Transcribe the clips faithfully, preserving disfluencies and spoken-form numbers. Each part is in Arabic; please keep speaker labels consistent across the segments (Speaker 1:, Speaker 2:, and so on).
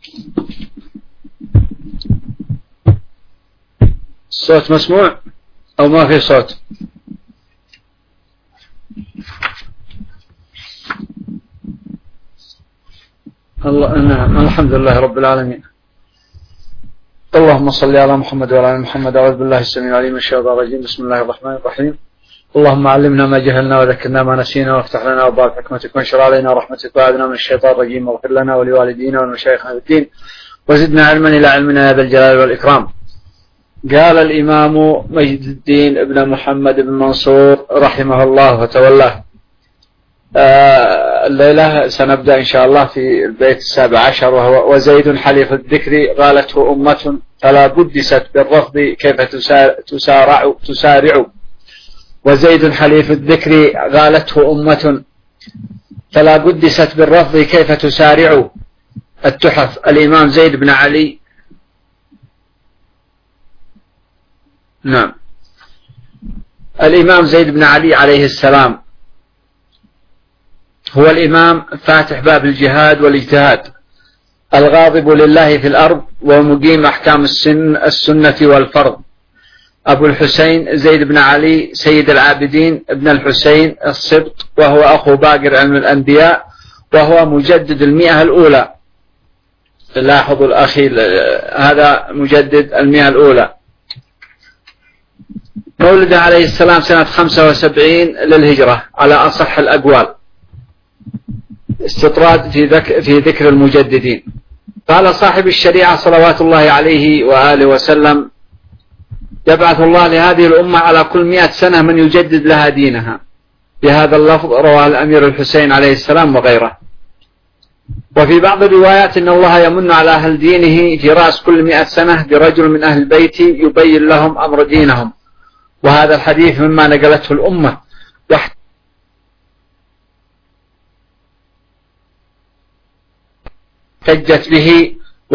Speaker 1: الصوت مسموع أو ما في صوت؟ الله نعم، الحمد لله رب العالمين. اللهم صل على محمد وعلى آل محمد. أعوذ بالله السميع العليم من الشيطان الرجيم. بسم الله الرحمن الرحيم. اللهم علمنا ما جهلنا وذكرنا ما نسينا وافتح لنا أبواب حكمتك وانشر علينا رحمتك وأعذنا من الشيطان الرجيم واغفر لنا ولوالدينا ولمشايخنا بالدين وزدنا علما إلى علمنا يا ذا الجلال والإكرام. قال الإمام مجد الدين ابن محمد بن منصور رحمه الله وتولاه. آه الليلة سنبدأ إن شاء الله في البيت السابع عشر، وهو وزيد حليف الذكر قالته أمة فلا بدست بالرفض كيف تسارع تسارع وزيد حليف الذكر قالته أمة فلا بدست بالرفض كيف تسارع. التحف الإمام زيد بن علي. نعم، الإمام زيد بن علي عليه السلام هو الإمام فاتح باب الجهاد والاجتهاد، الغاضب لله في الأرض ومقيم أحكام السن السنة والفرض. أبو الحسين زيد بن علي سيد العابدين ابن الحسين السبط، وهو أخو باقر علم الأنبياء، وهو مجدد المئة الأولى. لاحظوا الأخي، هذا مجدد المئة الأولى. مولد عليه السلام سنة خمسة وسبعين للهجرة على أصح الأقوال، استطراد في, ذك في ذكر المجددين. قال صاحب الشريعة صلوات الله عليه وآله وسلم: يبعث الله لهذه الأمة على كل مئة سنة من يجدد لها دينها. بهذا اللفظ رواه الأمير الحسين عليه السلام وغيره. وفي بعض الروايات إن الله يمن على أهل دينه في رأس كل مئة سنة برجل من أهل البيت يبين لهم أمر دينهم. وهذا الحديث مما نقلته الأمة واحتجت به.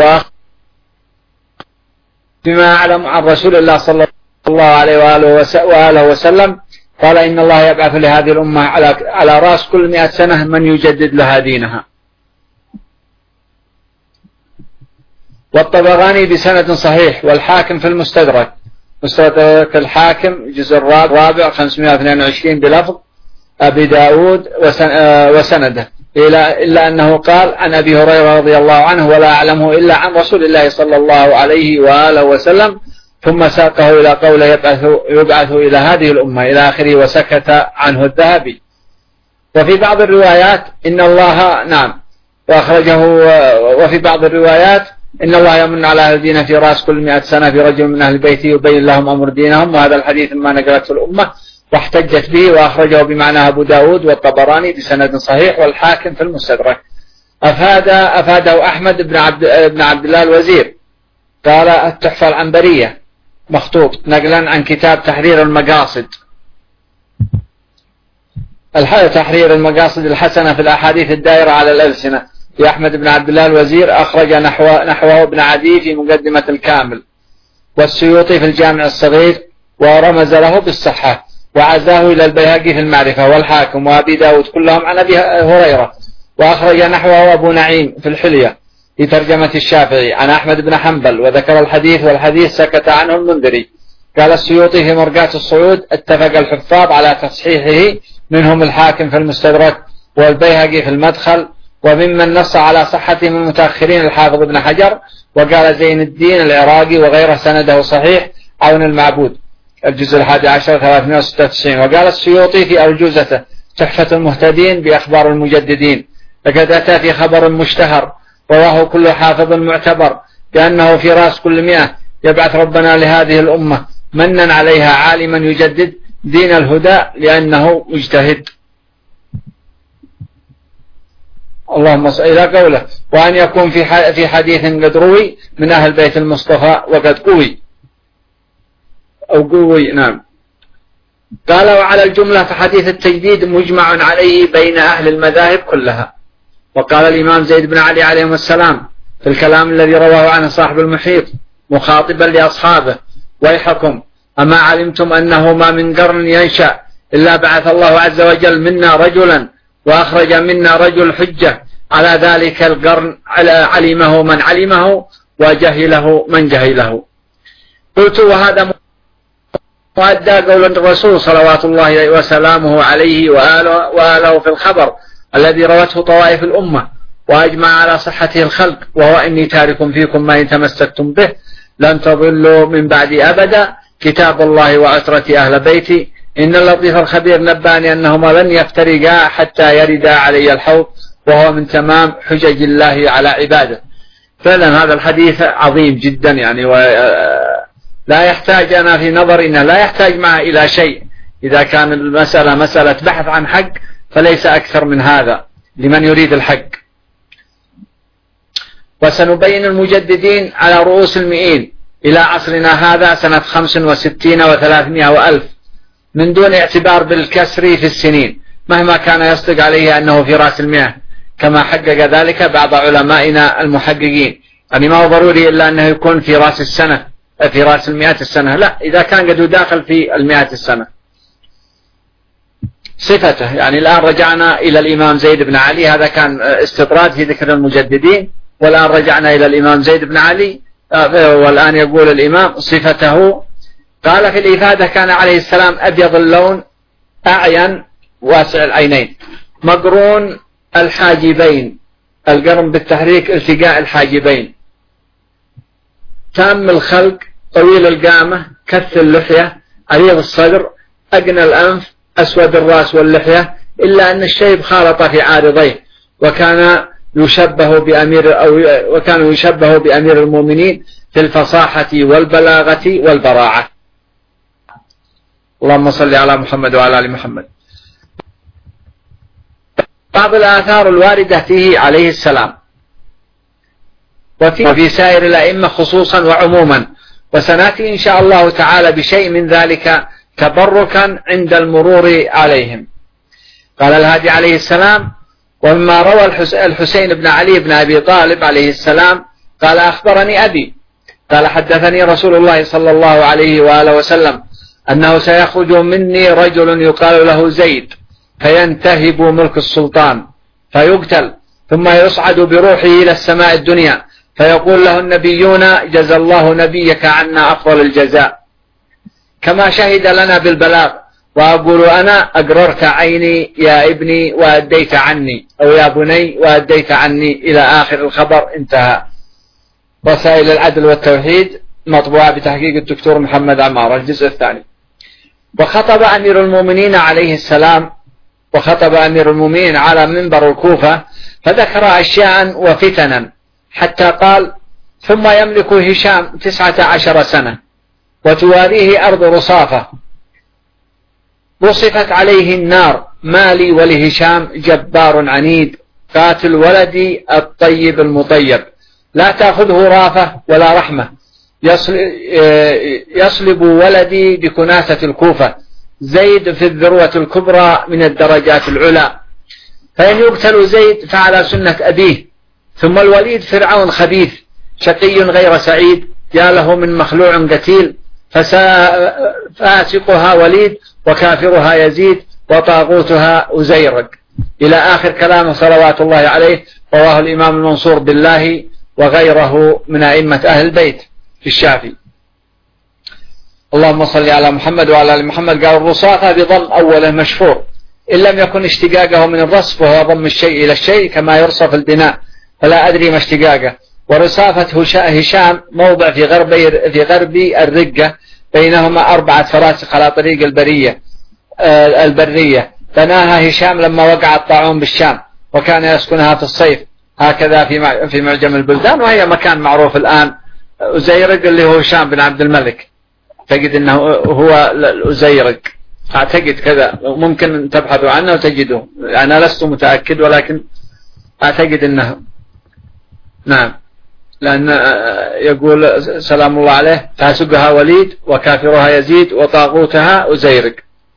Speaker 1: وبما أعلم عن رسول الله صلى الله عليه وآله وسلم قال: إن الله يبعث لهذه الأمة على على رأس كل مئة سنة من يجدد لها دينها. والطبراني بسند صحيح، والحاكم في المستدرك، مستدرك الحاكم جزء الرابع خمسمائة واثنين وعشرين بلفظ أبي داود وسنده، إلا أنه قال عن أبي هريرة رضي الله عنه: ولا أعلمه إلا عن رسول الله صلى الله عليه وآله وسلم، ثم ساقه إلى قوله: يبعث, يبعث إلى هذه الأمة إلى آخره، وسكت عنه الذهبي. وفي بعض الروايات إن الله نعم وأخرجه. وفي بعض الروايات إن الله يمن على أهل دينه في رأس كل مئة سنة في رجل من أهل البيت يبين لهم أمر دينهم. وهذا الحديث ما نقلته الأمة واحتجت به، وأخرجه بمعنى أبو داود والطبراني بسند صحيح، والحاكم في المستدرك. أفاد أفاده أحمد بن عبد, بن عبد الله الوزير. قال: التحفة العنبرية مخطوط نقلا عن كتاب تحرير المقاصد، تحرير المقاصد الحسنة في الأحاديث الدائرة على الألسنة، لأحمد بن عبد الله الوزير، أخرج نحو نحوه ابن عدي في مقدمة الكامل، والسيوطي في الجامع الصغير، ورمز له بالصحة، وعزاه إلى البيهقي في المعرفة، والحاكم وأبي داود كلهم عن أبي هريرة. وأخرج نحوه أبو نعيم في الحلية في ترجمة الشافعي عن أحمد بن حنبل، وذكر الحديث، والحديث سكت عنه المنذري. قال السيوطي في مرقات الصعود: اتفق الحفاظ على تصحيحه، منهم الحاكم في المستدرك والبيهقي في المدخل. وممن نص على صحته من المتأخرين الحافظ ابن حجر، وقال زين الدين العراقي وغيره سنده صحيح، عون المعبود الجزء الحادي عشر ثلاثمائة وستة وتسعين. وقال السيوطي في أرجوزته تحفة المهتدين بأخبار المجددين: لقد أتى في خبر مشتهر رواه كل حافظ معتبر بأنه في رأس كل مئة يبعث ربنا لهذه الأمة منا عليها عالما يجدد دين الهدى لأنه مجتهد. اللهم صل إلى قوله: وأن يكون في في حديث قد روي من أهل بيت المصطفى وقد قوي أو قوي. نعم. قال: وعلى الجملة فحديث التجديد مجمع عليه بين أهل المذاهب كلها. وقال الإمام زيد بن علي عليه السلام في الكلام الذي رواه عنه صاحب المحيط مخاطبا لأصحابه: ويحكم أما علمتم أنه ما من قرن ينشأ إلا بعث الله عز وجل منا رجلا وأخرج منا رجل حجة على ذلك القرن علمه من علمه وجهله من جهله. قلت وهذا مؤدى قول الرسول صلوات الله وسلامه عليه وآله, وآله في الخبر الذي روته طوائف الأمة وأجمع على صحته الخلق، وهو إني تارك فيكم ما إن تمسكتم به لن تضلوا من بعدي أبدا، كتاب الله وعترتي أهل بيتي، إن اللطيف الخبير نباني أنهما لن يفترقا حتى يردا علي الحوض، وهو من تمام حجج الله على عباده. فعلا هذا الحديث عظيم جدا يعني، ولا يحتاج أنا في نظرنا لا يحتاج معه إلى شيء. إذا كان المسألة مسألة بحث عن حق فليس أكثر من هذا لمن يريد الحق. وسنبين المجددين على رؤوس المئين إلى عصرنا هذا سنة خمس وستين وثلاثمائة وألف، من دون اعتبار بالكسر في السنين، مهما كان يصدق عليه أنه في رأس المئة، كما حقق ذلك بعض علمائنا المحققين. يعني ما هو ضروري إلا أنه يكون في رأس السنة في رأس المئة السنة، لا، إذا كان قد داخل في المئة السنة. صفته يعني الآن رجعنا إلى الإمام زيد بن علي، هذا كان استطراد في ذكر المجددين، والآن رجعنا إلى الإمام زيد بن علي، والآن يقول الإمام صفته. قال في الإفادة كان عليه السلام أبيض اللون أعين واسع العينين مقرون الحاجبين، القرن بالتحريك التقاء الحاجبين، تام الخلق طويل القامة كث اللحية عريض الصدر أقنى الأنف أسود الرأس واللحية، إلا أن الشيب خالط في عارضيه، وكان يشبه بأمير أو وكان يشبه بأمير المؤمنين في الفصاحة والبلاغة والبراعة. اللهم صل على محمد وعلى آل محمد. بعض الآثار الواردة فيه عليه السلام وفي سائر الأئمة خصوصا وعموما، وسنأتي إن شاء الله تعالى بشيء من ذلك تبركا عند المرور عليهم. قال الهادي عليه السلام: ومما روى الحسين بن علي بن أبي طالب عليه السلام قال: أخبرني أبي قال حدثني رسول الله صلى الله عليه وآله وسلم أنه سيخرج مني رجل يقال له زيد، فينتهب ملك السلطان فيقتل، ثم يصعد بروحه إلى السماء الدنيا، فيقول له النبيون: جزى الله نبيك عنا أفضل الجزاء، كما شهد لنا بالبلاغ، وأقول أنا: أقررت عيني يا ابني وأديت عني، أو يا بني وأديت عني، إلى آخر الخبر. انتهى. رسائل العدل والتوحيد مطبوعة بتحقيق الدكتور محمد عمارة، الجزء الثاني. وخطب أمير المؤمنين عليه السلام وخطب أمير المؤمنين على منبر الكوفة، فذكر أشياء وفتنا، حتى قال: ثم يملك هشام تسعة عشر سنة، وتواريه أرض رصافة، وصفت عليه النار، مالي ولهشام جبار عنيد، قاتل ولدي الطيب المطيب، لا تأخذه رافة ولا رحمة، يصلب ولدي بكناسة الكوفة، زيد في الذروة الكبرى من الدرجات العلى، فإن يقتل زيد فعلى سنة أبيه. ثم الوليد فرعون خبيث شقي غير سعيد، يا له من مخلوع قتيل، فاسقها وليد وكافرها يزيد وطاغوتها أزيرق، إلى آخر كلامه صلوات الله عليه. رواه الإمام المنصور بالله وغيره من أئمة أهل البيت في الشافعي. اللهم صل على محمد وعلى آل محمد. قال: الرصافة بضم أوله مشفور، إن لم يكن اشتقاقه من الرصف، وهو ضم الشيء إلى الشيء كما يرصف البناء، فلا أدري ما اشتقاقه. ورصافة هشام موضع في غرب في غرب الرقة، بينهما أربعة فراسخ على طريق البرية البرية، بناها هشام لما وقع الطاعون بالشام، وكان يسكنها في الصيف، هكذا في في معجم البلدان، وهي مكان معروف الآن. أزيرق اللي هو هشام بن عبد الملك، أعتقد أنه هو الأزيرق، أعتقد كذا، ممكن تبحثوا عنه وتجدوه، أنا لست متأكد ولكن أعتقد أنه نعم، لأن يقول سلام الله عليه: فاسقها وليد وكافرها يزيد وطاغوتها أزيرق.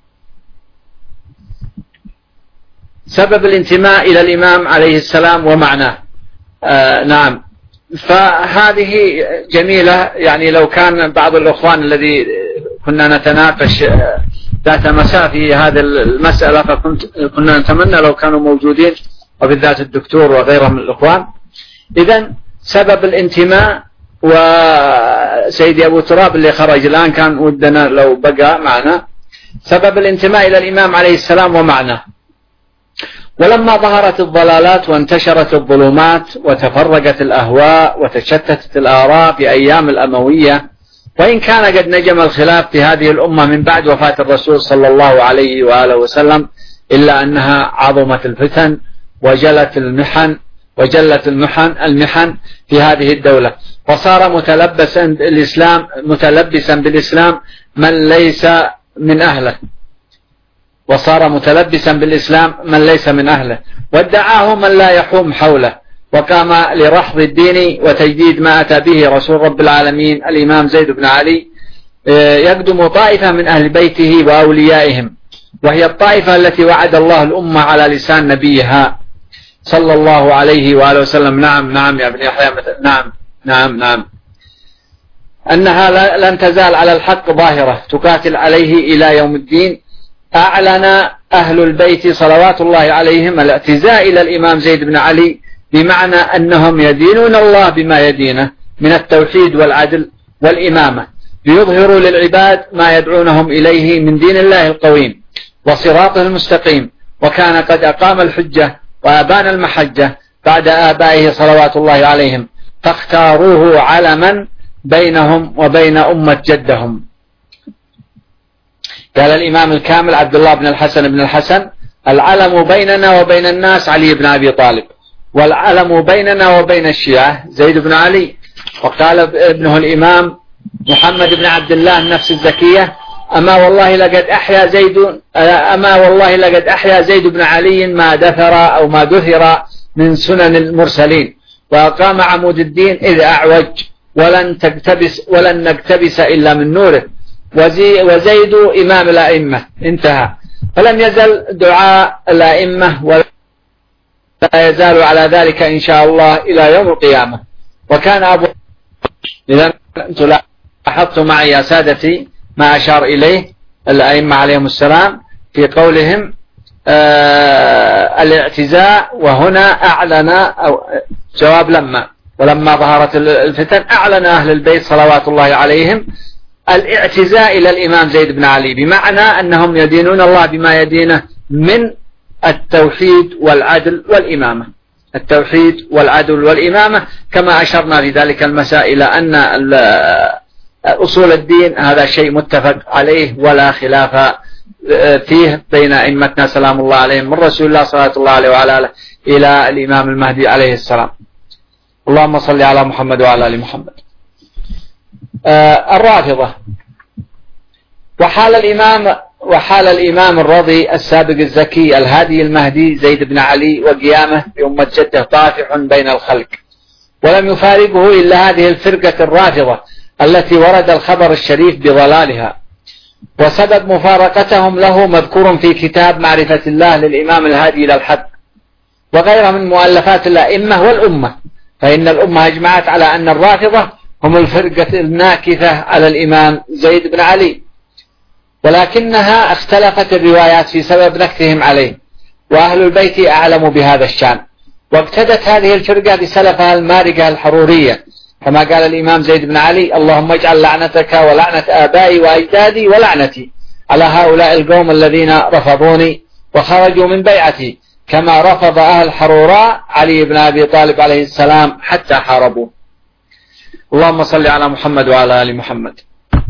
Speaker 1: سبب الانتماء إلى الإمام عليه السلام ومعناه. آه نعم، فهذه جميلة. يعني لو كان بعض الأخوان الذي كنا نتناقش ذات مساء في هذه المسألة، فكنت كنا نتمنى لو كانوا موجودين وبالذات الدكتور وغيره من الإخوان. إذن سبب الانتماء، وسيدي أبو تراب اللي خرج الآن كان ودنا لو بقى معنا، سبب الانتماء إلى الإمام عليه السلام ومعناه. ولما ظهرت الضلالات وانتشرت الظلمات وتفرقت الأهواء وتشتتت الآراء في أيام الأموية، وإن كان قد نجم الخلاف في هذه الأمة من بعد وفاة الرسول صلى الله عليه وآله وسلم، إلا أنها عظمت الفتن وجلت المحن وجلت المحن المحن في هذه الدولة، وصار متلبسا بالإسلام متلبسا بالإسلام من ليس من أهله وصار متلبسا بالإسلام من ليس من أهله، وادعاه من لا يحوم حوله، وقام لرحض الدين وتجديد ما أتى به رسول رب العالمين الإمام زيد بن علي يقدم طائفة من أهل بيته وأوليائهم، وهي الطائفة التي وعد الله الأمة على لسان نبيها صلى الله عليه وآله وسلم. نعم نعم يا ابن يحيى، نعم نعم نعم أنها لن تزال على الحق ظاهرة تقاتل عليه إلى يوم الدين. أعلن أهل البيت صلوات الله عليهم الاعتزاء إلى الإمام زيد بن علي، بمعنى أنهم يدينون الله بما يدينه من التوحيد والعدل والإمامة، ليظهروا للعباد ما يدعونهم إليه من دين الله القويم وصراطه المستقيم. وكان قد أقام الحجة وأبان المحجة بعد آبائه صلوات الله عليهم، فاختاروه علما بينهم وبين أمة جدهم. قال الإمام الكامل عبد الله بن الحسن بن الحسن: العلم بيننا وبين الناس علي بن أبي طالب، والعلم بيننا وبين الشيعة زيد بن علي. وقال ابنه الإمام محمد بن عبد الله النفس الزكية: أما والله لقد أحيا زيد أما والله لقد أحيا زيد بن علي ما دثر أو ما دثر من سنن المرسلين، وأقام عمود الدين إذ أعوج، ولن تقتبس ولن نقتبس إلا من نوره، وزيد إمام الأئمة. انتهى. فلم يزل دعاء الأئمة ولا يزال على ذلك إن شاء الله إلى يوم القيامة. وكان أبو إذا أنتم لاحظتم معي يا سادتي ما أشار إليه الأئمة عليهم السلام في قولهم آه الاعتزاء، وهنا أعلن أو جواب لما ولما ظهرت الفتن أعلن أهل البيت صلوات الله عليهم الاعتزاء إلى الإمام زيد بن علي، بمعنى أنهم يدينون الله بما يدينه من التوحيد والعدل والإمامة التوحيد والعدل والإمامة كما أشرنا في ذلك المساء إلى أن أصول الدين هذا شيء متفق عليه ولا خلاف فيه بين أئمتنا سلام الله عليهم، من رسول الله صلى الله عليه وعلى آله إلى الإمام المهدي عليه السلام. اللهم صل على محمد وعلى آل محمد. آه الرافضة. وحال الإمام وحال الإمام الرضي السابق الزكي الهادي المهدي زيد بن علي وقيامه بأمة جده طافح بين الخلق، ولم يفارقه إلا هذه الفرقة الرافضة التي ورد الخبر الشريف بضلالها. وسبب مفارقتهم له مذكور في كتاب معرفة الله للإمام الهادي إلى الحق وغيره من مؤلفات الأئمة والأمة، فإن الأمة أجمعت على أن الرافضة هم الفرقة الناكثة على الإمام زيد بن علي، ولكنها اختلفت الروايات في سبب نكثهم عليه، وأهل البيت أعلموا بهذا الشأن. واقتدت هذه الفرقة بسلفها المارقة الحرورية، كما قال الإمام زيد بن علي: اللهم اجعل لعنتك ولعنة آبائي وأجدادي ولعنتي على هؤلاء القوم الذين رفضوني وخرجوا من بيعتي، كما رفض أهل حروراء علي بن أبي طالب عليه السلام حتى حاربوه. اللهم صل على محمد وعلى آل محمد.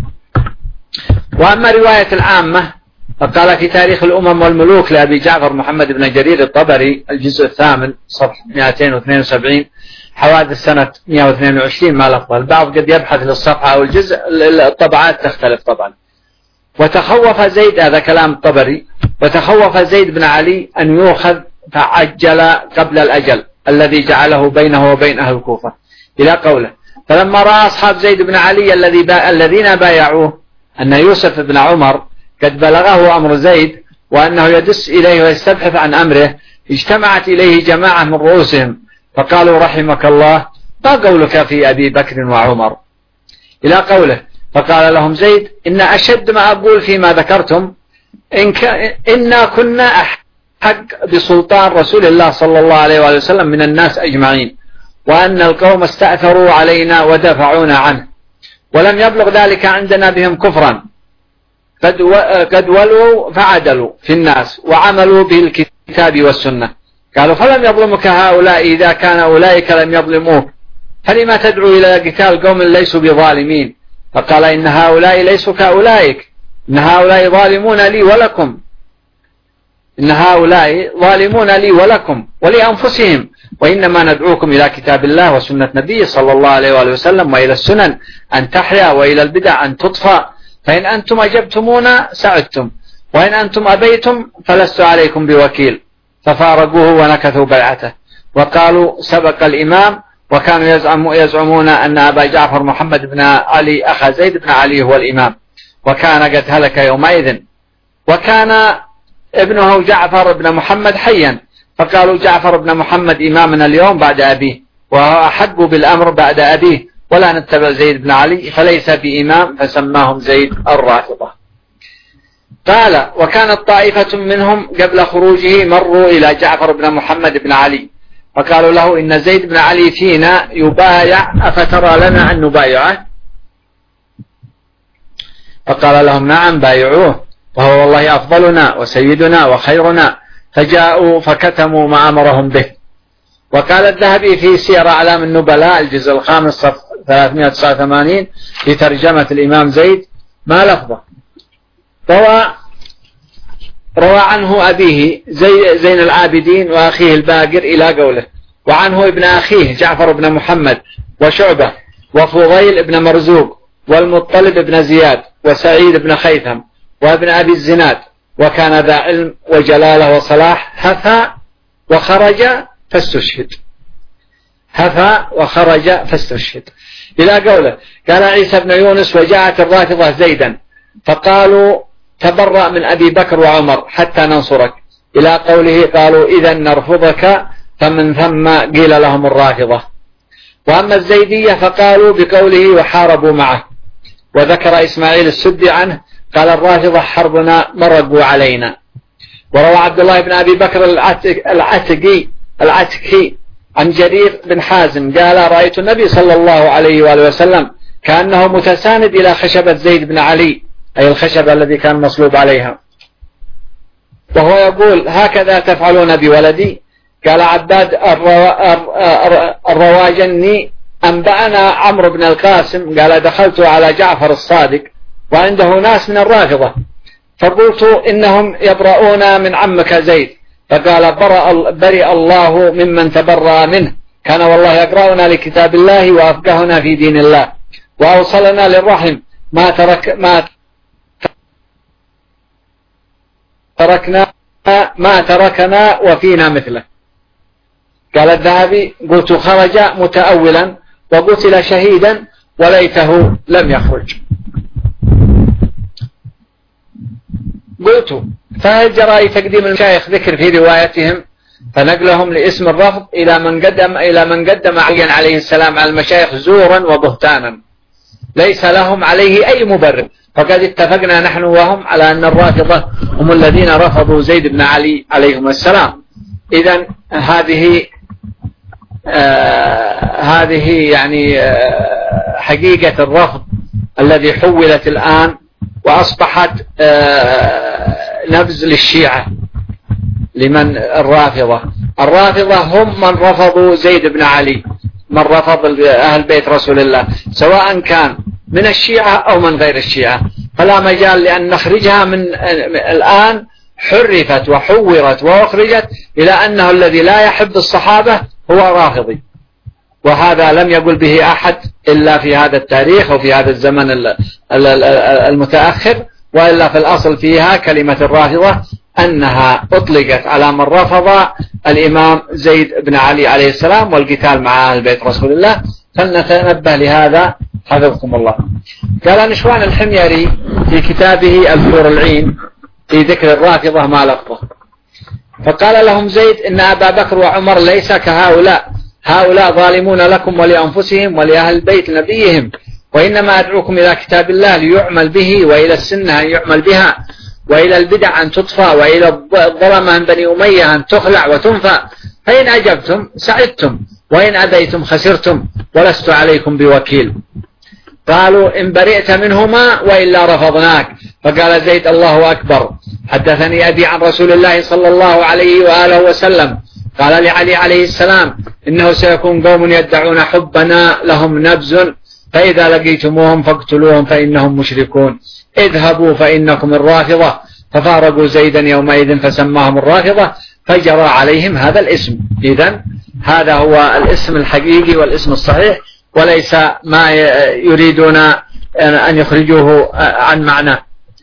Speaker 1: وأما رواية العامة فقال في تاريخ الأمم والملوك لأبي جعفر محمد بن جرير الطبري الجزء الثامن صفحة مئتين واثنين وسبعين حوادث سنة مئة واثنين وعشرين ما لفظها، البعض قد يبحث للصفحة أو الجزء، الطبعات تختلف طبعا. وتخوف زيد، هذا كلام الطبري، وتخوف زيد بن علي أن يؤخذ فعجل قبل الأجل الذي جعله بينه وبين أهل الكوفة، إلى قوله: فلما رأى أصحاب زيد بن علي الذي با... الذين بايعوه أن يوسف بن عمر قد بلغه أمر زيد وأنه يدس إليه ويستبحث عن أمره، اجتمعت إليه جماعة من رؤوسهم فقالوا: رحمك الله، ما قولك في أبي بكر وعمر؟ إلى قوله: فقال لهم زيد: إن أشد ما أقول فيما ذكرتم إن ك... إنا كنا حق بسلطان رسول الله صلى الله عليه وآله وسلم من الناس أجمعين، وأن القوم استأثروا علينا ودفعونا عنه، ولم يبلغ ذلك عندنا بهم كفرا، قد ولوا فعدلوا في الناس وعملوا بالكتاب والسنة. قالوا فلم يظلمك هؤلاء إذا كان أولئك لم يظلموك، فلما تدعو إلى قتال قوم ليسوا بظالمين؟ فقال إن هؤلاء ليسوا كأولئك، إن هؤلاء ظالمون لي ولكم، إن هؤلاء ظالمون لي ولكم ولأنفسهم، وإنما ندعوكم إلى كتاب الله وسنة نبيه صلى الله عليه وآله وسلم، وإلى السنن أن تحيا، وإلى البدع أن تطفى، فإن أنتم أجبتمونا سعدتم، وإن أنتم أبيتم فلست عليكم بوكيل. ففارقوه ونكثوا بيعته وقالوا سبق الإمام، وكانوا يزعم يزعمون أن أبا جعفر محمد بن علي أخا زيد بن علي هو الإمام، وكان قد هلك يومئذ، وكان ابنه جعفر بن محمد حيا، فقالوا جعفر بن محمد إمامنا اليوم بعد أبيه، وهو أحق بالأمر بعد أبيه، ولا نتبع زيد بن علي فليس بإمام، فسماهم زيد الرافضة. قال وكانت طائفة منهم قبل خروجه مروا إلى جعفر بن محمد بن علي فقالوا له إن زيد بن علي فينا يبايع، أفترى لنا أن نبايعه؟ فقال لهم نعم بايعوه، وهو والله أفضلنا وسيدنا وخيرنا. فجاءوا فكتموا ما أمرهم به. وقال الذهبي في سير أعلام النبلاء الجزء الخامس صفحة ثلاثمائة وتسعة وثمانين في ترجمة الإمام زيد ما لفظه. روى روى عنه أبيه زي زين العابدين وأخيه الباقر إلى قوله، وعنه ابن أخيه جعفر بن محمد وشعبة وفضيل بن مرزوق والمطلب بن زياد وسعيد بن خيثم وابن أبي الزناد، وكان ذا علم وجلالة وصلاح، هفى وخرج فاستشهد، هفى وخرج فاستشهد إلى قوله. قال عيسى بن يونس وجاءت الرافضة زيدا فقالوا تبرأ من أبي بكر وعمر حتى ننصرك، إلى قوله قالوا إذا نرفضك، فمن ثم قيل لهم الرافضة. وأما الزيدية فقالوا بقوله وحاربوا معه. وذكر إسماعيل السدي عنه قال الرافضة حربنا مرقوا علينا. وروى عبد الله بن أبي بكر العتقي العتكي عن جرير بن حازم قال رأيت النبي صلى الله عليه وآله وسلم كأنه متساند إلى خشبة زيد بن علي، أي الخشبة الذي كان مصلوب عليها، وهو يقول هكذا تفعلون بولدي؟ قال عباد الرواجني أنبأنا عمرو بن القاسم قال دخلت على جعفر الصادق وعنده ناس من الرافضة، فقلت إنهم يبرؤون من عمك زيد، فقال برأ برئ الله ممن تبرأ منه، كان والله يقرأنا لكتاب الله وأفقهنا في دين الله وأوصلنا للرحم، ما ترك ما تركنا ما تركنا وفينا مثله. قال الذهبي قلت خرج متأولا وقتل شهيدا وليته لم يخرج. قلت فهل جرى تقديم المشايخ ذكر في روايتهم فنقلهم لاسم الرفض إلى من قدم إلى من قدم علي عليه السلام على المشايخ زورا وبهتانا ليس لهم عليه أي مبرر، فقد اتفقنا نحن وهم على أن الرافضة هم الذين رفضوا زيد بن علي عليهم السلام. إذن هذه آه هذه يعني آه حقيقة الرفض الذي حولت الآن وأصبحت آه نبذ للشيعة لمن الرافضة. الرافضة هم من رفضوا زيد بن علي، من رفض أهل بيت رسول الله سواء كان من الشيعة أو من غير الشيعة، فلا مجال لأن نخرجها من الآن. حرفت وحورت وأخرجت إلى أنه الذي لا يحب الصحابة هو رافضي، وهذا لم يقل به أحد إلا في هذا التاريخ وفي هذا الزمن المتأخر، وإلا في الأصل فيها كلمة الرافضة أنها أطلقت على من رفض الإمام زيد بن علي عليه السلام والقتال مع أهل بيت رسول الله. فلنتنبه لهذا حفظكم الله. قال نشوان الحميري في كتابه الحور العين في ذكر الرافضة ما لفظه، فقال لهم زيد إن أبا بكر وعمر ليس كهؤلاء، هؤلاء ظالمون لكم ولأنفسهم ولأهل بيت نبيهم، وإنما أدعوكم إلى كتاب الله ليعمل به وإلى السنة أن يعمل بها، وإلى البدع أن تطفى، وإلى الظلمة من بني أمية أن تخلع وتنفى. فإن أجبتم سعدتم، وإن أبيتم خسرتم، ولست عليكم بوكيل. قالوا إن برئت منهما وإلا رفضناك. فقال زيد الله أكبر، حدثني أبي عن رسول الله صلى الله عليه وآله وسلم قال لعلي عليه السلام إنه سيكون قوم يدعون حبنا لهم نبذ، فإذا لقيتموهم فاقتلوهم فإنهم مشركون، اذهبوا فإنكم الرافضة. ففارقوا زيدا يومئذ فسماهم الرافضة، فجرى عليهم هذا الاسم. إذن هذا هو الاسم الحقيقي والاسم الصحيح، وليس ما يريدون أن يخرجوه عن معناه.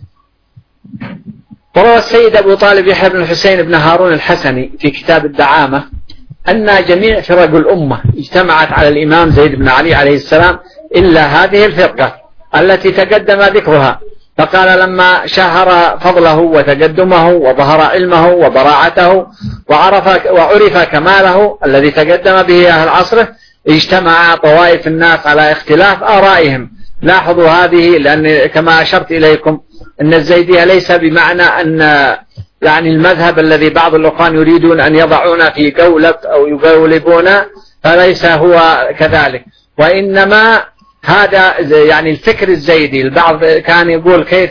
Speaker 1: وروى السيد أبو طالب يحيى بن الحسين بن هارون الحسني في كتاب الدعامة أن جميع فرق الأمة اجتمعت على الإمام زيد بن علي عليه السلام إلا هذه الفرقة التي تقدم ذكرها. فقال لما شهر فضله وتقدمه وظهر علمه وبراعته وعرف, وعرف كماله الذي تقدم به أهل عصره، اجتمع طوائف الناس على اختلاف آرائهم. لاحظوا هذه، لأن كما أشرت إليكم أن الزيدية ليس بمعنى أن يعني المذهب الذي بعض الأخوان يريدون أن يضعون في قولب أو يقولبون، فليس هو كذلك، وإنما هذا يعني الفكر الزيدي. البعض كان يقول كيف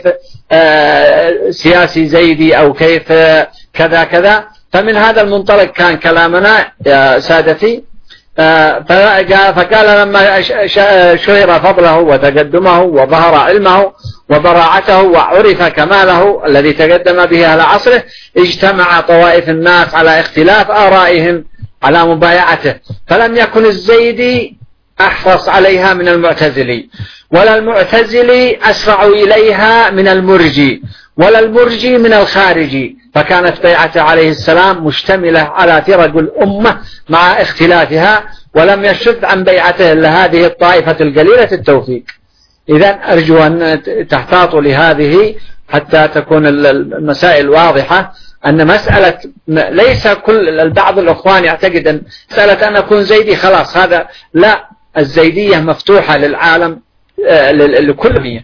Speaker 1: آه سياسي زيدي أو كيف آه كذا كذا. فمن هذا المنطلق كان كلامنا يا سادتي. آه فقال لما شهر فضله وتقدمه وظهر علمه وبراعته وعرف كماله الذي تقدم به أهل عصره، اجتمع طوائف الناس على اختلاف آرائهم على مبايعته. فلم يكن الزيدي أحرص عليها من المعتزلي، ولا المعتزلي أسرع إليها من المرجي، ولا المرجي من الخارجي. فكانت بيعته عليه السلام مشتملة على فرق الأمة مع اختلافها، ولم يشد عن بيعته إلا هذه الطائفة القليلة التوفيق. إذن أرجو أن تحتاطوا لهذه حتى تكون المسائل واضحة، أن مسألة ليس كل البعض الأخوان يعتقد أن مسألة أن أكون زيدي خلاص هذا لا. الزيدية مفتوحة للعالم لكل مية،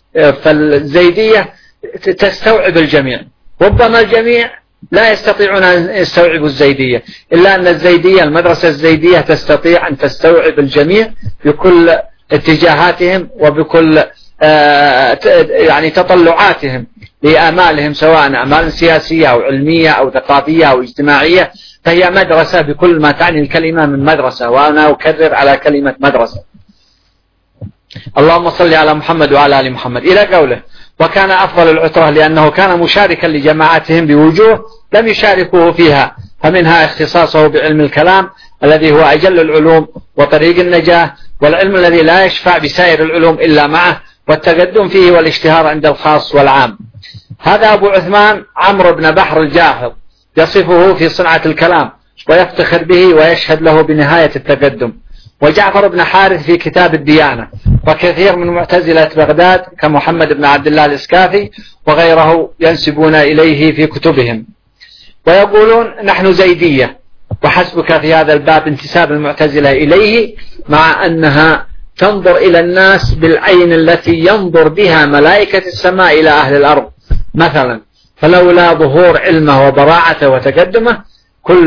Speaker 1: فالزيدية تستوعب الجميع. ربما الجميع لا يستطيعون أن يستوعبوا الزيدية، إلا أن الزيدية المدرسة الزيدية تستطيع أن تستوعب الجميع بكل اتجاهاتهم وبكل يعني تطلعاتهم لآمالهم، سواء آمال سياسية أو علمية أو ثقافية أو اجتماعية. فهي مدرسة بكل ما تعني الكلمة من مدرسة، وأنا أكرر على كلمة مدرسة. اللهم صل على محمد وعلى آل محمد، إلى قوله وكان أفضل العترة لأنه كان مشاركا لجماعتهم بوجوه لم يشاركوه فيها، فمنها اختصاصه بعلم الكلام الذي هو أجل العلوم وطريق النجاة، والعلم الذي لا يشفع بسائر العلوم إلا معه، والتقدم فيه والاشتهار عند الخاص والعام. هذا أبو عثمان عمرو بن بحر الجاحظ يصفه في صنعة الكلام ويفتخر به ويشهد له بنهاية التقدم. وجعفر بن حارث في كتاب الديانة، وكثير من معتزلة بغداد كمحمد بن عبد الله الإسكافي وغيره ينسبون إليه في كتبهم ويقولون نحن زيدية. وحسبك في هذا الباب انتساب المعتزلة إليه، مع أنها تنظر إلى الناس بالعين التي ينظر بها ملائكة السماء إلى أهل الأرض مثلا. فلولا ظهور علمه وبراعته وتقدمه كل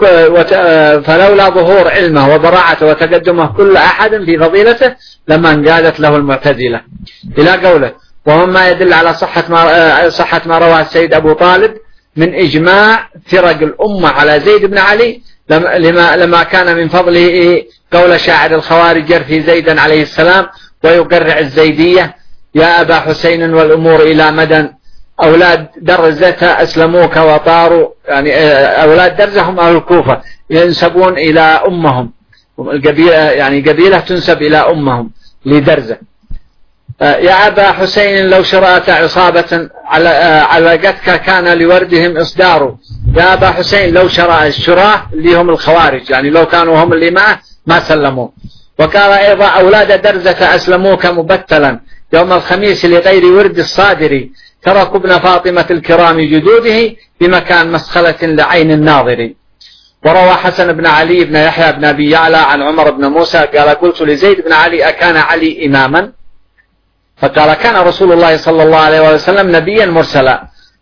Speaker 1: فلولا ظهور علمه وبراعته وتقدمه كل أحد في فضيلته لما انقادت له المعتزلة. إلى قوله ومما يدل على صحة ما, صحة ما رواه السيد أبو طالب من إجماع فرق الأمة على زيد بن علي لما, لما كان من فضله قول شاعر الخوارج يرثي زيدا عليه السلام ويقرع الزيدية يا أبا حسين والأمور إلى مدى أولاد درزة أسلموك وطاروا، يعني أولاد درزة هم أهل الكوفة ينسبون إلى أمهم، القبيلة يعني قبيلة تنسب إلى أمهم لدرزة. يا أبا حسين لو شرأت عصابة على علقتك كان لوردهم إصدار. يا أبا حسين لو شرأ الشراء اللي هم الخوارج، يعني لو كانوا هم اللي معه ما سلموا. وقال أيضا أولاد درزة أسلموك مبتلا يوم الخميس لغير ورد الصادر، تركوا ابن فاطمة الكرام جدوده بمكان مسخلة لعين الناظر. وروى حسن بن علي بن يحيى بن أبي يعلى عن عمر بن موسى قال قلت لزيد بن علي أكان علي إماما؟ فقال كان رسول الله صلى الله عليه وسلم نبيا مرسلا.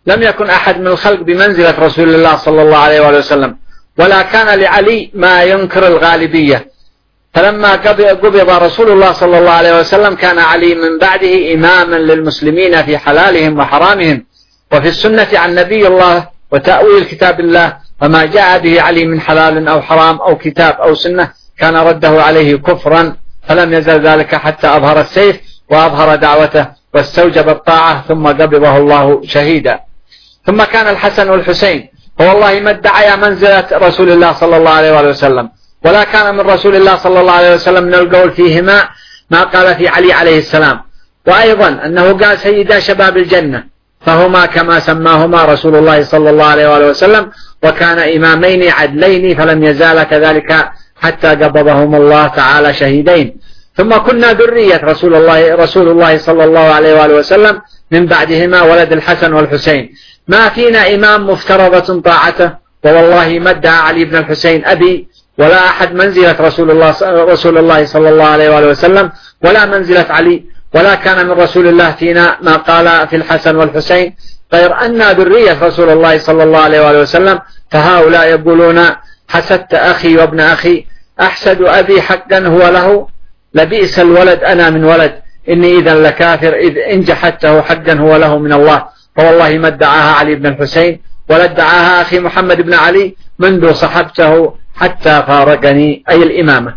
Speaker 1: لم يكن أحد من الخلق بمنزلة رسول الله صلى الله عليه وآله وسلم، ولا كان لعلي ما ينكر الغالبية. فلما قبض رسول الله صلى الله عليه وسلم كان علي من بعده إماما للمسلمين في حلالهم وحرامهم وفي السنة عن نبي الله وتأويل كتاب الله، فما جاء به علي من حلال أو حرام أو كتاب أو سنة كان رده عليه كفرا، فلم يزل ذلك حتى أظهر السيف وأظهر دعوته واستوجب الطاعة ثم قبضه الله شهيدا. ثم كان الحسن والحسين فوالله ما ادعيا منزلة رسول الله صلى الله عليه وسلم، ولا كان من رسول الله صلى الله عليه وسلم من القول فيهما ما قال في علي عليه السلام، وأيضا أنه قال سيدا شباب الجنة، فهما كما سماهما رسول الله صلى الله عليه وسلم، وكان إمامين عدلين فلم يزال كذلك حتى قبضهم الله تعالى شهيدين. ثم كنا ذرية رسول الله رسول الله صلى الله عليه وآله وسلم من بعدهما ولد الحسن والحسين، ما فينا إمام مفترضة طاعته، ووالله ما ادعى علي بن الحسين أبي ولا أحد منزلة رسول الله رسول الله صلى الله عليه وآله وسلم ولا منزلة علي، ولا كان من رسول الله فينا ما قال في الحسن والحسين، غير أن ذرية رسول الله صلى الله عليه وآله وسلم. فهؤلاء يقولون حسدت أخي وابن أخي، أحسد أبي حقا هو له، لبئس الولد أنا من ولد، إني إذا لكافر إذ إن جحدته حقا هو له من الله. فوالله ما ادعاها علي بن الحسين ولا ادعاها أخي محمد بن علي منذ صحبته حتى فارقني، أي الإمامة.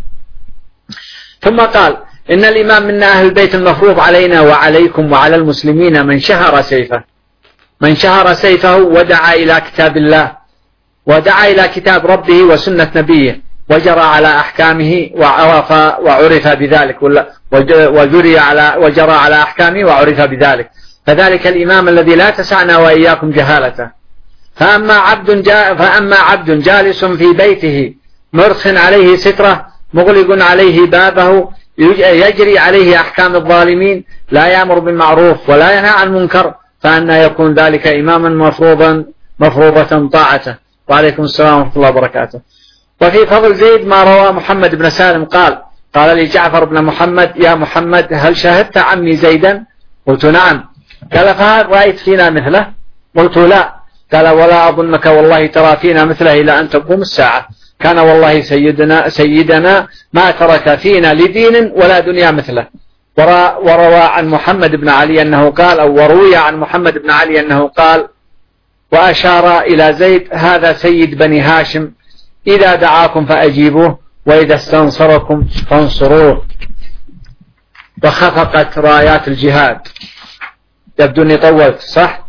Speaker 1: ثم قال إن الإمام منا أهل البيت المفروض علينا وعليكم وعلى المسلمين من شهر سيفه من شهر سيفه ودعا إلى كتاب الله ودعا إلى كتاب ربه وسنة نبيه وجرى على أحكامه وعرف وعرف بذلك وجري على وجرى على أحكامه وعرف بذلك، فذلك الإمام الذي لا تسعنا وإياكم جهالته. فأما عبد جا فأما عبد جالس في بيته مرخ عليه سترة مغلق عليه بابه يجري عليه أحكام الظالمين لا يأمر بالمعروف ولا ينهى عن المنكر، فأنى يكون ذلك إماما مفروضا مفروضة طاعته. وعليكم السلام ورحمة الله وبركاته. وفي فضل زيد ما روى محمد بن سالم قال قال لي جعفر بن محمد يا محمد هل شاهدت عمي زيدا؟ قلت نعم. قال فهل رأيت فينا مثله؟ قلت لا. قال ولا أظنك والله ترى فينا مثله إلى أن تقوم الساعة، كان والله سيدنا سيدنا ما ترك فينا لدين ولا دنيا مثله. وروى عن محمد بن علي أنه قال أو وروي عن محمد بن علي أنه قال وأشار إلى زيد هذا سيد بني هاشم، إذا دعاكم فأجيبوه وإذا استنصركم فانصروه. وخفقت رايات الجهاد. يبدو أني طولت صح؟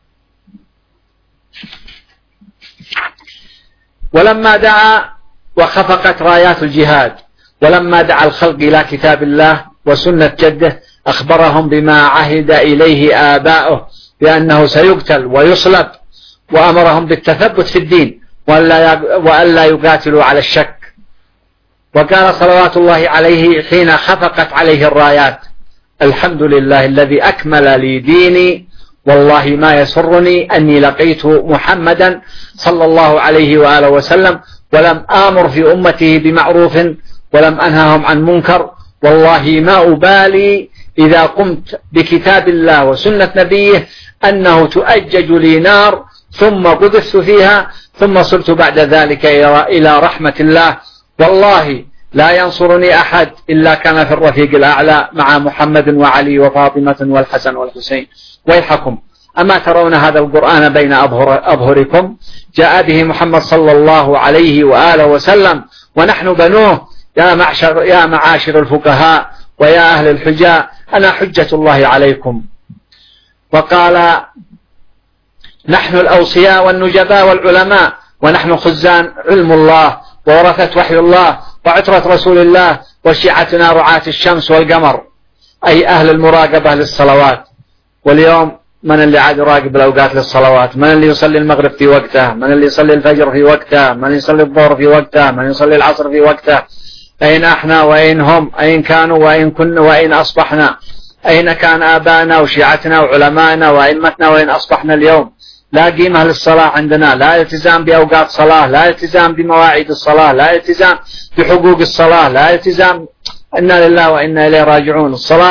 Speaker 1: ولما دعا وخفقت رايات الجهاد ولما دعا الخلق إلى كتاب الله وسنة جده أخبرهم بما عهد إليه آباؤه بأنه سيقتل ويصلب، وأمرهم بالتثبت في الدين وألا يقاتلوا على الشك. وقال صلوات الله عليه حين خفقت عليه الرايات الحمد لله الذي أكمل لي ديني، والله ما يسرني أني لقيت محمدا صلى الله عليه وآله وسلم ولم آمر في أمته بمعروف ولم أنههم عن منكر، والله ما أبالي إذا قمت بكتاب الله وسنة نبيه أنه تؤجج لي نار ثم قذفت فيها ثم صرت بعد ذلك إلى رحمة الله، والله لا ينصرني أحد إلا كان في الرفيق الأعلى مع محمد وعلي وفاطمة والحسن والحسين. ويحكم أما ترون هذا القرآن بين أظهر أظهركم جاء به محمد صلى الله عليه وآله وسلم ونحن بنوه، يا معشر يا معاشر الفقهاء ويا أهل الحجاء أنا حجة الله عليكم. وقال نحن الأوصياء والنجباء والعلماء ونحن خزان علم الله وورثة وحي الله وعترة رسول الله وشيعتنا رعاة الشمس والقمر، أي أهل المراقبة للصلوات. واليوم من اللي عاد يراقب الأوقات للصلوات؟ من اللي يصلي المغرب في وقته؟ من اللي يصلي الفجر في وقته؟ من يصلي الظهر في وقته؟ من يصلي العصر في وقته؟ أين احنا وأين هم؟ أين كانوا وأين كنا وأين أصبحنا؟ أين كان آباءنا وشيعتنا وعلمائنا وأئمتنا وأين أصبحنا اليوم؟ لا قيمة للصلاة عندنا، لا التزام بأوقات صلاة، لا التزام بمواعيد الصلاة، لا التزام بحقوق الصلاة، لا التزام. إنا لله وإنا إليه راجعون. الصلاة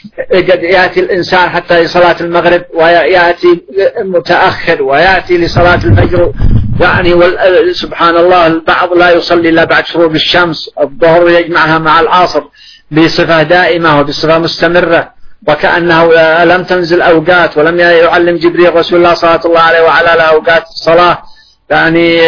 Speaker 1: قد يأتي الإنسان حتى لصلاة المغرب ويأتي متأخر ويأتي لصلاة الفجر يعني سبحان الله البعض لا يصلي إلا بعد شروق الشمس، الظهر يجمعها مع العصر بصفة دائمة وبصفة مستمرة وكأنه لم تنزل أوقات ولم يعلم جبريل رسول الله صلى الله عليه وعلى آله أوقات الصلاة يعني.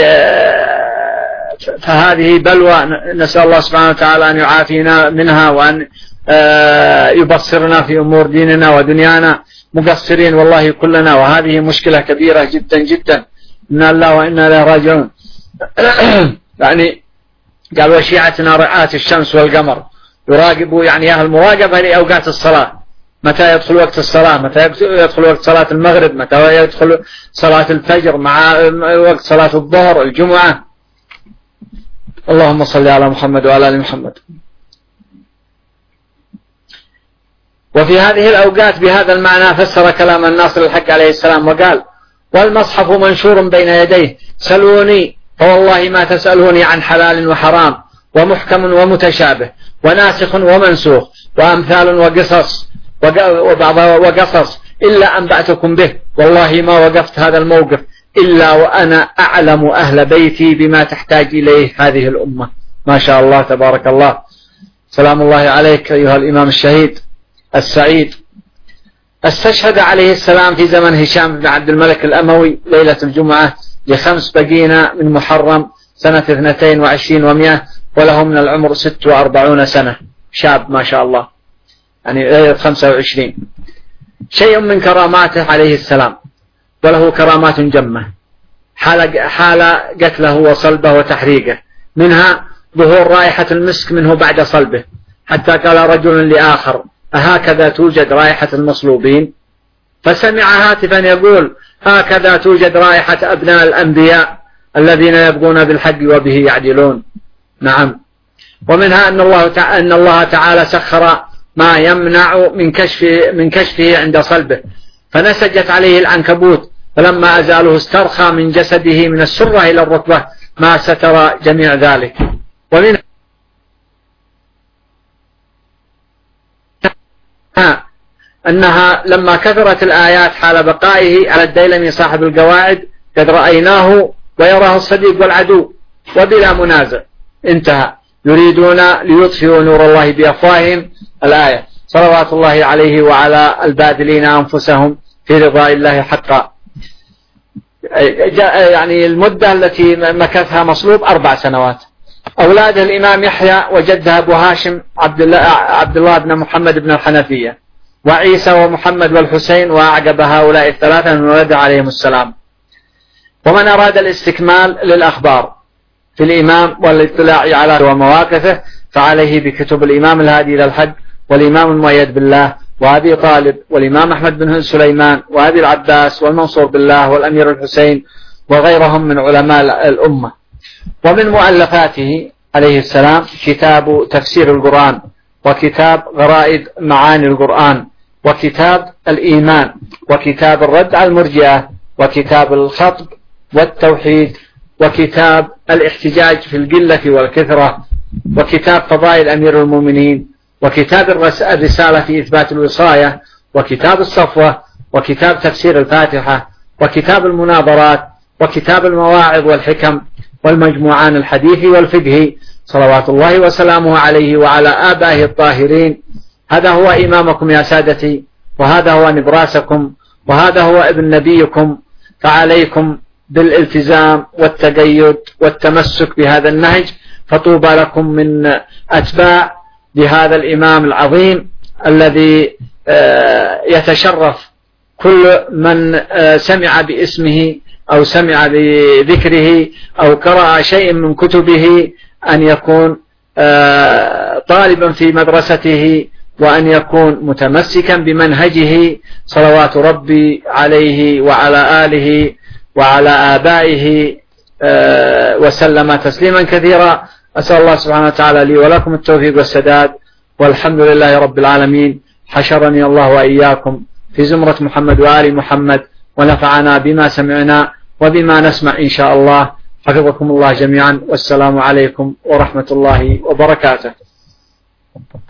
Speaker 1: فهذه بلوى نسأل الله سبحانه وتعالى أن يعافينا منها وأن يبصرنا في أمور ديننا ودنيانا، مقصرين والله كلنا، وهذه مشكلة كبيرة جدا جدا. إنا الله وإنا إليه راجعون. يعني قال وشيعتنا رعاة الشمس والقمر يراقبوا يعني أهل المراقبة لأوقات الصلاة، متى يدخل وقت الصلاة، متى يدخل وقت صلاة المغرب، متى يدخل صلاة الفجر مع وقت صلاة الظهر الجمعة. اللهم صل على محمد وعلى آل محمد. وفي هذه الأوقات بهذا المعنى فسر كلام الناصر الحق عليه السلام وقال والمصحف منشور بين يديه سلوني فوالله ما تسألوني عن حلال وحرام ومحكم ومتشابه وناسخ ومنسوخ وأمثال وقصص وقصص إلا أنبأتكم به، والله ما وقفت هذا الموقف إلا وأنا أعلم أهل بيتي بما تحتاج إليه هذه الأمة. ما شاء الله تبارك الله. سلام الله عليك أيها الإمام الشهيد السعيد. استشهد عليه السلام في زمن هشام بن عبد الملك الأموي ليلة الجمعة لخمس بقين من محرم سنة اثنتين وعشرين ومئة وله من العمر ست وأربعون سنة، شاب ما شاء الله، يعني ليلة خمسة وعشرين. شيء من كراماته عليه السلام، وله كرامات جمة حال, حال قتله وصلبه وتحريقه، منها ظهور رائحة المسك منه بعد صلبه، حتى قال رجل لآخر أهكذا توجد رائحة المصلوبين؟ فسمع هاتفا يقول هكذا توجد رائحة أبناء الأنبياء الذين يبغون بالحق وبه يعدلون. نعم. ومنها أن الله تعالى, أن الله تعالى سخر ما يمنع من كشف من كشفه عند صلبه، فنسجت عليه العنكبوت، فلما أزاله استرخى من جسده من السرة إلى الركبة ما ستر جميع ذلك. ومنها أنها لما كثرت الآيات حال بقائه على الديلمي صاحب القواعد قد رأيناه ويراه الصديق والعدو وبلا منازع. انتهى. يريدون ليطفئوا نور الله بأفواههم الآية. صلوات الله عليه وعلى الباذلين أنفسهم في رضاء الله حقا. يعني المدة التي مكثها مصلوب أربع سنوات. أولاده الإمام يحيى وجده أبو هاشم عبد الله, عبد الله بن محمد بن الحنفية، وعيسى ومحمد والحسين، وأعقب هؤلاء الثلاثة من ولد عليهم السلام. ومن أراد الاستكمال للأخبار في الإمام والاطلاع على ومواقفه فعليه بكتب الإمام الهادي إلى الحق والإمام المؤيد بالله وأبي طالب والإمام أحمد بن سليمان وأبي العباس والمنصور بالله والأمير الحسين وغيرهم من علماء الأمة. ومن مؤلفاته عليه السلام كتاب تفسير القرآن، وكتاب غرائب معاني القرآن، وكتاب الإيمان، وكتاب الرد على المرجئة، وكتاب الخطب والتوحيد، وكتاب الاحتجاج في القلة والكثرة، وكتاب فضائل أمير المؤمنين، وكتاب الرسالة في إثبات الوصاية، وكتاب الصفوة، وكتاب تفسير الفاتحة، وكتاب المناظرات، وكتاب المواعظ والحكم، والمجموعان الحديث والفقه، صلوات الله وسلامه عليه وعلى آبائه الطاهرين. هذا هو إمامكم يا سادتي، وهذا هو نبراسكم، وهذا هو ابن نبيكم، فعليكم بالالتزام والتقيد والتمسك بهذا النهج، فطوبى لكم من أتباع لهذا الإمام العظيم الذي يتشرف كل من سمع باسمه أو سمع بذكره أو قرأ شيء من كتبه أن يكون طالبا في مدرسته، وأن يكون متمسكا بمنهجه صلوات ربي عليه وعلى آله وعلى آبائه وسلم تسليما كثيرا. أسأل الله سبحانه وتعالى لي ولكم التوفيق والسداد، والحمد لله رب العالمين. حشرني الله وإياكم في زمرة محمد وآل محمد، ونفعنا بما سمعنا وبما نسمع إن شاء الله. حفظكم الله جميعا، والسلام عليكم ورحمة الله وبركاته.